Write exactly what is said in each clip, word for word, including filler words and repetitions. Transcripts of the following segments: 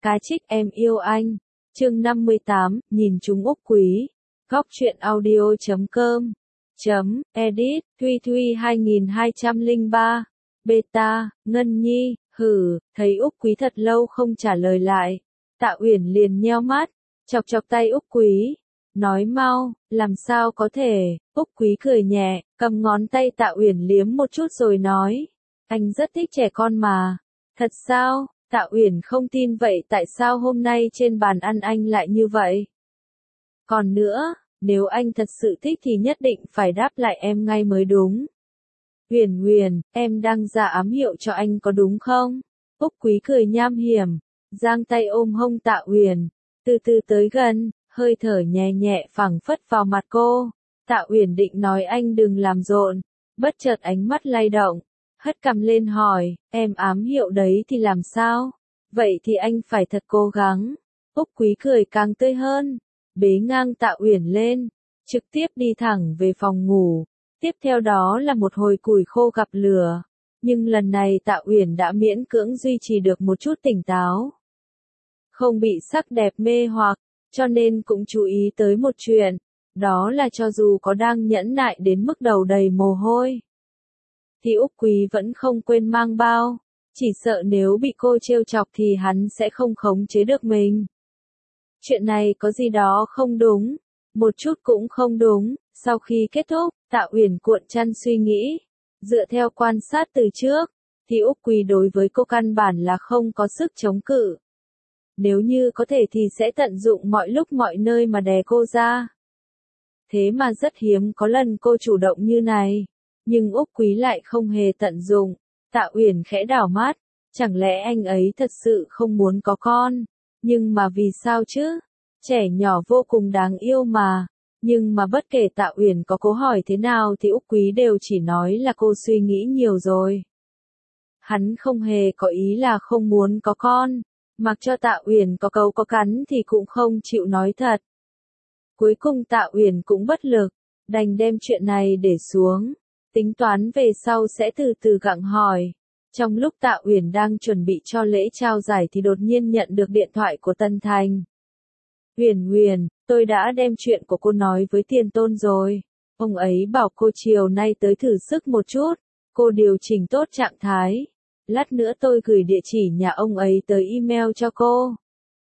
Cá trích em yêu anh. Chương năm mươi tám, nhìn chúng Úc Quý. Góc truyện audio chấm com. Chấm, edit, Thuy Thuy hai nghìn hai trăm lẻ ba. Beta, Ngân Nhi, hử, thấy Úc Quý thật lâu không trả lời lại. Tạ Uyển liền nheo mắt, chọc chọc tay Úc Quý. Nói mau, làm sao có thể, Úc Quý cười nhẹ, cầm ngón tay Tạ Uyển liếm một chút rồi nói. Anh rất thích trẻ con mà. Thật sao? Tạ Uyển không tin vậy tại sao hôm nay trên bàn ăn anh lại như vậy? Còn nữa, nếu anh thật sự thích thì nhất định phải đáp lại em ngay mới đúng. Uyển Uyển, em đang ra ám hiệu cho anh có đúng không? Úc Quý cười nham hiểm, giang tay ôm hông Tạ Uyển, từ từ tới gần, hơi thở nhẹ nhẹ phảng phất vào mặt cô. Tạ Uyển định nói anh đừng làm rộn, bất chợt ánh mắt lay động, hất cằm lên hỏi, em ám hiệu đấy thì làm sao? Vậy thì anh phải thật cố gắng. Úc Quý cười càng tươi hơn, bế ngang Tạ Uyển lên, trực tiếp đi thẳng về phòng ngủ. Tiếp theo đó là một hồi củi khô gặp lửa, nhưng lần này Tạ Uyển đã miễn cưỡng duy trì được một chút tỉnh táo. Không bị sắc đẹp mê hoặc, cho nên cũng chú ý tới một chuyện, đó là cho dù có đang nhẫn nại đến mức đầu đầy mồ hôi, thì Úc Quý vẫn không quên mang bao, chỉ sợ nếu bị cô trêu chọc thì hắn sẽ không khống chế được mình. Chuyện này có gì đó không đúng, một chút cũng không đúng. Sau khi kết thúc, Tạ Uyển cuộn chăn suy nghĩ, dựa theo quan sát từ trước, thì Úc Quý đối với cô căn bản là không có sức chống cự. Nếu như có thể thì sẽ tận dụng mọi lúc mọi nơi mà đè cô ra. Thế mà rất hiếm có lần cô chủ động như này, nhưng Úc Quý lại không hề tận dụng. Tạ Uyển khẽ đảo mắt, chẳng lẽ anh ấy thật sự không muốn có con? Nhưng mà vì sao chứ? Trẻ nhỏ vô cùng đáng yêu mà. Nhưng mà bất kể Tạ Uyển có cố hỏi thế nào thì Úc Quý đều chỉ nói là cô suy nghĩ nhiều rồi. Hắn không hề có ý là không muốn có con, mặc cho Tạ Uyển có cấu có cắn thì cũng không chịu nói thật. Cuối cùng Tạ Uyển cũng bất lực, đành đem chuyện này để xuống, tính toán về sau sẽ từ từ gặng hỏi. Trong lúc Tạ Uyển đang chuẩn bị cho lễ trao giải thì đột nhiên nhận được điện thoại của Tân Thành. Uyển Uyển, tôi đã đem chuyện của cô nói với Tiền Tôn rồi. Ông ấy bảo cô chiều nay tới thử sức một chút, cô điều chỉnh tốt trạng thái. Lát nữa tôi gửi địa chỉ nhà ông ấy tới email cho cô.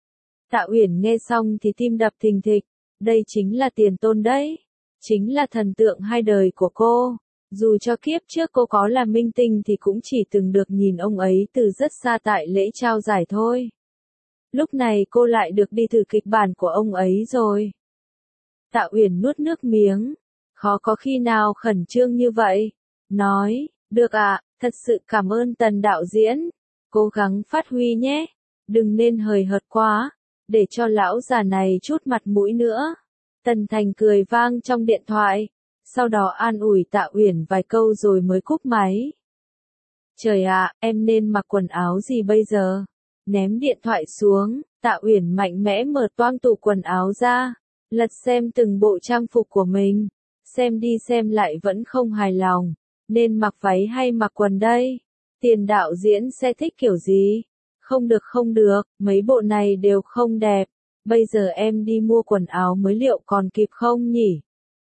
Tạ Uyển nghe xong thì tim đập thình thịch, đây chính là Tiền Tôn đấy, chính là thần tượng hai đời của cô. Dù cho kiếp trước cô có là minh tinh thì cũng chỉ từng được nhìn ông ấy từ rất xa tại lễ trao giải thôi. Lúc này cô lại được đi thử kịch bản của ông ấy rồi. Tạ Uyển nuốt nước miếng, khó có khi nào khẩn trương như vậy. Nói, được ạ, thật sự cảm ơn Tần đạo diễn, cố gắng phát huy nhé, đừng nên hời hợt quá, để cho lão già này chút mặt mũi nữa. Tần Thành cười vang trong điện thoại, sau đó an ủi Tạ Uyển vài câu rồi mới cúp máy. Trời ạ, em nên mặc quần áo gì bây giờ? Ném điện thoại xuống, Tạ Uyển mạnh mẽ mở toang tủ quần áo ra, lật xem từng bộ trang phục của mình, xem đi xem lại vẫn không hài lòng, nên mặc váy hay mặc quần đây? Tiền đạo diễn sẽ thích kiểu gì? Không được không được, mấy bộ này đều không đẹp, bây giờ em đi mua quần áo mới liệu còn kịp không nhỉ?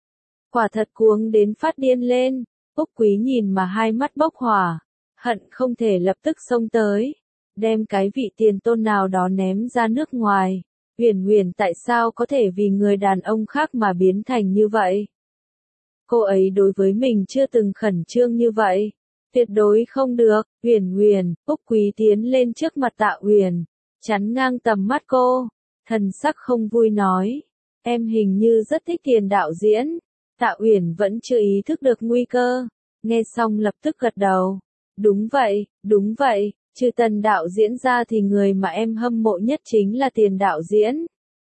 Quả thật cuống đến phát điên lên, Úc Quý nhìn mà hai mắt bốc hỏa, hận không thể lập tức xông tới, đem cái vị Tiền Tôn nào đó ném ra nước ngoài. Uyển Uyển tại sao có thể vì người đàn ông khác mà biến thành như vậy? Cô ấy đối với mình chưa từng khẩn trương như vậy, tuyệt đối không được. Uyển Uyển, Úc Quý tiến lên trước mặt Tạ Uyển, chắn ngang tầm mắt cô, thần sắc không vui nói, em hình như rất thích Tiền đạo diễn. Tạ Uyển vẫn chưa ý thức được nguy cơ, nghe xong lập tức gật đầu. Đúng vậy, đúng vậy, trừ Tần đạo diễn ra thì người mà em hâm mộ nhất chính là Tiền đạo diễn.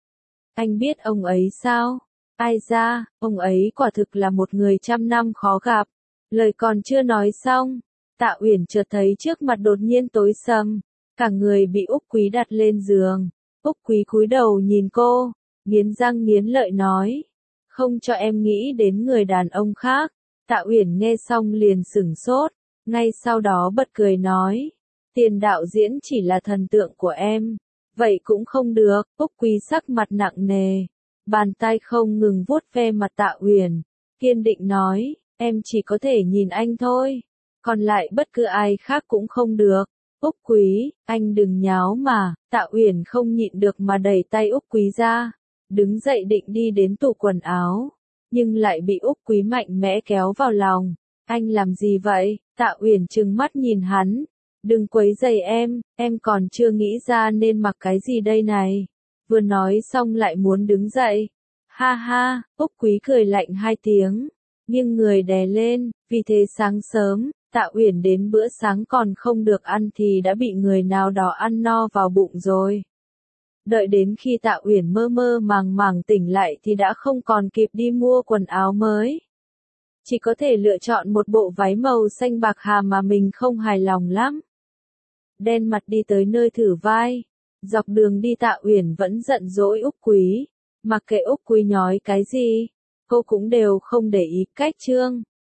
Anh biết ông ấy sao? Ai ra, ông ấy quả thực là một người trăm năm khó gặp. Lời còn chưa nói xong, Tạ Uyển chợt thấy trước mặt đột nhiên tối sầm, cả người bị Úc Quý đặt lên giường. Úc Quý cúi đầu nhìn cô, nghiến răng nghiến lợi nói, không cho em nghĩ đến người đàn ông khác. Tạ Uyển nghe xong liền sửng sốt, ngay sau đó bật cười nói, Tiền đạo diễn chỉ là thần tượng của em, Vậy cũng không được, Úc Quý sắc mặt nặng nề. Bàn tay không ngừng vuốt ve mặt Tạ Uyển, kiên định nói, em chỉ có thể nhìn anh thôi. Còn lại bất cứ ai khác cũng không được. Úc Quý, anh đừng nháo mà, Tạ Uyển không nhịn được mà đẩy tay Úc Quý ra. Đứng dậy định đi đến tủ quần áo, nhưng lại bị Úc Quý mạnh mẽ kéo vào lòng. Anh làm gì vậy? Tạ Uyển trừng mắt nhìn hắn. Đừng quấy rầy em, em còn chưa nghĩ ra nên mặc cái gì đây này. Vừa nói xong lại muốn đứng dậy. Ha ha, Úc Quý cười lạnh hai tiếng, nghiêng người đè lên, vì thế sáng sớm, Tạ Uyển đến bữa sáng còn không được ăn thì đã bị người nào đó ăn no vào bụng rồi. Đợi đến khi Tạ Uyển mơ mơ màng màng tỉnh lại thì đã không còn kịp đi mua quần áo mới. Chỉ có thể lựa chọn một bộ váy màu xanh bạc hà mà mình không hài lòng lắm. Đen mặt đi tới nơi thử vai. Dọc đường đi Tạ Uyển vẫn giận dỗi Úc Quý. Mặc kệ Úc Quý nói cái gì, cô cũng đều không để ý. Cách chương